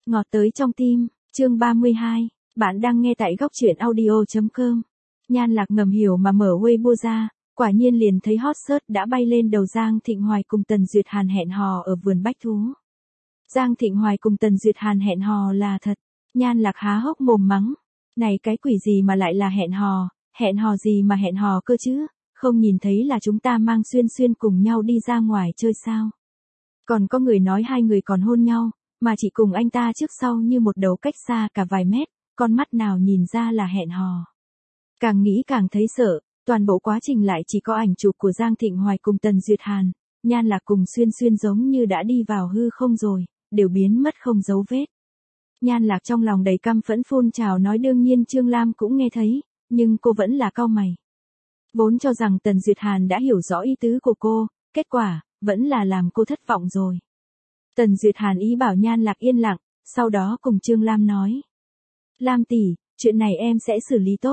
Ngọt tới trong tim, chương 32, bạn đang nghe tại góc truyện audio.com. Nhan Lạc ngầm hiểu mà mở Weibo ra, quả nhiên liền thấy hot search đã bay lên đầu Giang Thịnh Hoài cùng Tần Duyệt Hàn hẹn hò ở vườn bách thú. Giang Thịnh Hoài cùng Tần Duyệt Hàn hẹn hò là thật, Nhan Lạc há hốc mồm mắng. Này cái quỷ gì mà lại là hẹn hò gì mà hẹn hò cơ chứ, không nhìn thấy là chúng ta mang Xuyên Xuyên cùng nhau đi ra ngoài chơi sao. Còn có người nói hai người còn hôn nhau, mà chỉ cùng anh ta trước sau như một đầu cách xa cả vài mét, con mắt nào nhìn ra là hẹn hò. Càng nghĩ càng thấy sợ, toàn bộ quá trình lại chỉ có ảnh chụp của Giang Thịnh Hoài cùng Tần Duyệt Hàn, Nhan Lạc cùng Xuyên Xuyên giống như đã đi vào hư không rồi, đều biến mất không dấu vết. Nhan Lạc trong lòng đầy căm phẫn phun trào nói đương nhiên Trương Lam cũng nghe thấy, nhưng cô vẫn là cau mày. Vốn cho rằng Tần Duyệt Hàn đã hiểu rõ ý tứ của cô, kết quả, vẫn là làm cô thất vọng rồi. Tần Duyệt Hàn ý bảo Nhan Lạc yên lặng, sau đó cùng Trương Lam nói. Lam tỷ, chuyện này em sẽ xử lý tốt,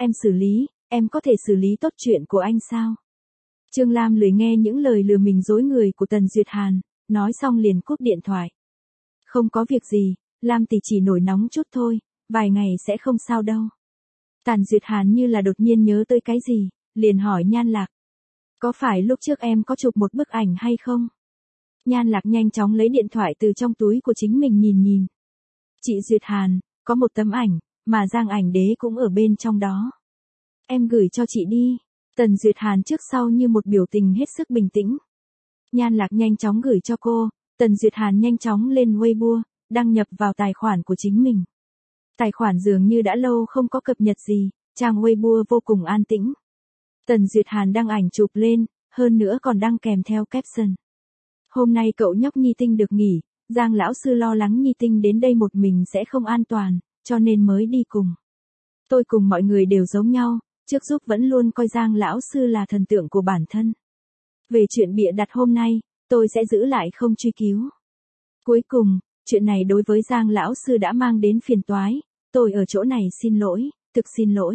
em có thể xử lý tốt chuyện của anh sao? Trương Lam lười nghe những lời lừa mình dối người của Tần Duyệt Hàn, nói xong liền cúp điện thoại. Không có việc gì, Lam tỷ chỉ nổi nóng chút thôi, vài ngày sẽ không sao đâu. Tần Duyệt Hàn như là đột nhiên nhớ tới cái gì, liền hỏi Nhan Lạc. Có phải lúc trước em có chụp một bức ảnh hay không? Nhan Lạc nhanh chóng lấy điện thoại từ trong túi của chính mình nhìn. Chị Duyệt Hàn, có một tấm ảnh, mà Giang ảnh đế cũng ở bên trong đó. Em gửi cho chị đi. Tần Duyệt Hàn trước sau như một biểu tình hết sức bình tĩnh. Nhan Lạc nhanh chóng gửi cho cô, Tần Duyệt Hàn nhanh chóng lên Weibo, đăng nhập vào tài khoản của chính mình. Tài khoản dường như đã lâu không có cập nhật gì, trang Weibo vô cùng an tĩnh. Tần Duyệt Hàn đăng ảnh chụp lên, hơn nữa còn đăng kèm theo caption. Hôm nay cậu nhóc Nhi Tinh được nghỉ, Giang lão sư lo lắng Nhi Tinh đến đây một mình sẽ không an toàn, cho nên mới đi cùng. Tôi cùng mọi người đều giống nhau, trước giúp vẫn luôn coi Giang lão sư là thần tượng của bản thân. Về chuyện bịa đặt hôm nay, tôi sẽ giữ lại không truy cứu. Cuối cùng, chuyện này đối với Giang lão sư đã mang đến phiền toái, tôi ở chỗ này xin lỗi, thực xin lỗi.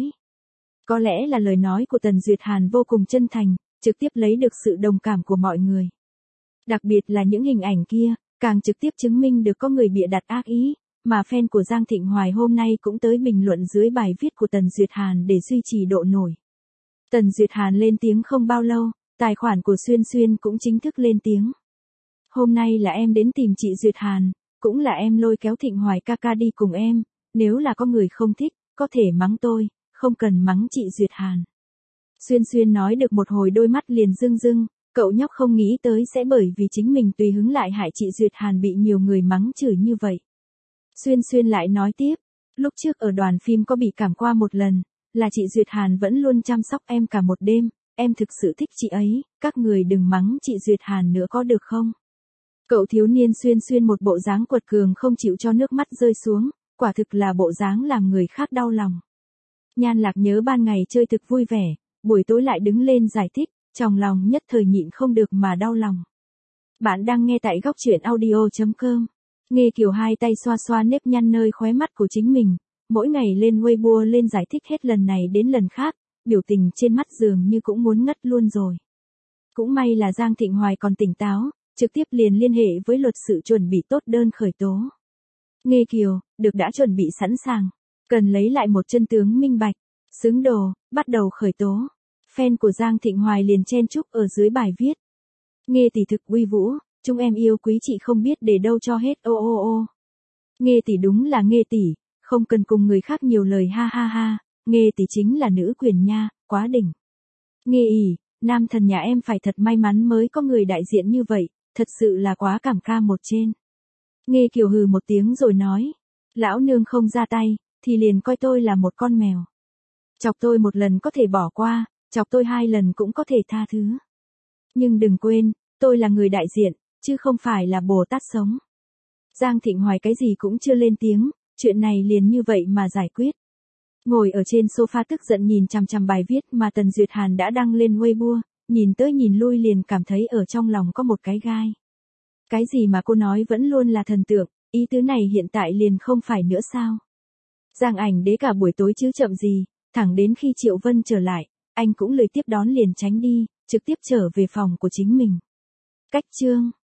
Có lẽ là lời nói của Tần Duyệt Hàn vô cùng chân thành, trực tiếp lấy được sự đồng cảm của mọi người. Đặc biệt là những hình ảnh kia, càng trực tiếp chứng minh được có người bịa đặt ác ý, mà fan của Giang Thịnh Hoài hôm nay cũng tới bình luận dưới bài viết của Tần Duyệt Hàn để duy trì độ nổi. Tần Duyệt Hàn lên tiếng không bao lâu, tài khoản của Xuyên Xuyên cũng chính thức lên tiếng. Hôm nay là em đến tìm chị Duyệt Hàn, cũng là em lôi kéo Thịnh Hoài ca ca đi cùng em, nếu là có người không thích, có thể mắng tôi, không cần mắng chị Duyệt Hàn. Xuyên Xuyên nói được một hồi đôi mắt liền rưng rưng, cậu nhóc không nghĩ tới sẽ bởi vì chính mình tùy hứng lại hại chị Duyệt Hàn bị nhiều người mắng chửi như vậy. Xuyên Xuyên lại nói tiếp, lúc trước ở đoàn phim có bị cảm qua một lần, là chị Duyệt Hàn vẫn luôn chăm sóc em cả một đêm, em thực sự thích chị ấy, các người đừng mắng chị Duyệt Hàn nữa có được không? Cậu thiếu niên Xuyên Xuyên một bộ dáng quật cường không chịu cho nước mắt rơi xuống, quả thực là bộ dáng làm người khác đau lòng. Nhan Lạc nhớ ban ngày chơi thực vui vẻ, buổi tối lại đứng lên giải thích, trong lòng nhất thời nhịn không được mà đau lòng. Bạn đang nghe tại góc truyện audio.com. Nghe Kiều hai tay xoa xoa nếp nhăn nơi khóe mắt của chính mình, mỗi ngày lên Weibo lên giải thích hết lần này đến lần khác, biểu tình trên mắt dường như cũng muốn ngất luôn rồi. Cũng may là Giang Thịnh Hoài còn tỉnh táo, trực tiếp liền liên hệ với luật sư chuẩn bị tốt đơn khởi tố. Nghe Kiều, được đã chuẩn bị sẵn sàng, cần lấy lại một chân tướng minh bạch, xứng đồ, bắt đầu khởi tố. Fan của Giang Thịnh Hoài liền chen chúc ở dưới bài viết. Nghe tỷ thực uy vũ, chúng em yêu quý chị không biết để đâu cho hết ô ô ô. Nghe tỷ đúng là Nghe tỷ, không cần cùng người khác nhiều lời ha ha ha, Nghe tỷ chính là nữ quyền nha, quá đỉnh. Nghe ỉ, nam thần nhà em phải thật may mắn mới có người đại diện như vậy, thật sự là quá cảm ca một trên. Nghe Kiều hừ một tiếng rồi nói, lão nương không ra tay, thì liền coi tôi là một con mèo. Chọc tôi một lần có thể bỏ qua, chọc tôi 2 lần cũng có thể tha thứ. Nhưng đừng quên, tôi là người đại diện, chứ không phải là Bồ Tát sống. Giang Thịnh Hoài cái gì cũng chưa lên tiếng, chuyện này liền như vậy mà giải quyết. Ngồi ở trên sofa tức giận nhìn chằm chằm bài viết mà Tần Duyệt Hàn đã đăng lên Weibo, nhìn tới nhìn lui liền cảm thấy ở trong lòng có một cái gai. Cái gì mà cô nói vẫn luôn là thần tượng, ý tứ này hiện tại liền không phải nữa sao? Giang ảnh đế cả buổi tối chứ chậm gì, thẳng đến khi Triệu Vân trở lại, anh cũng lười tiếp đón liền tránh đi, trực tiếp trở về phòng của chính mình. Cách chương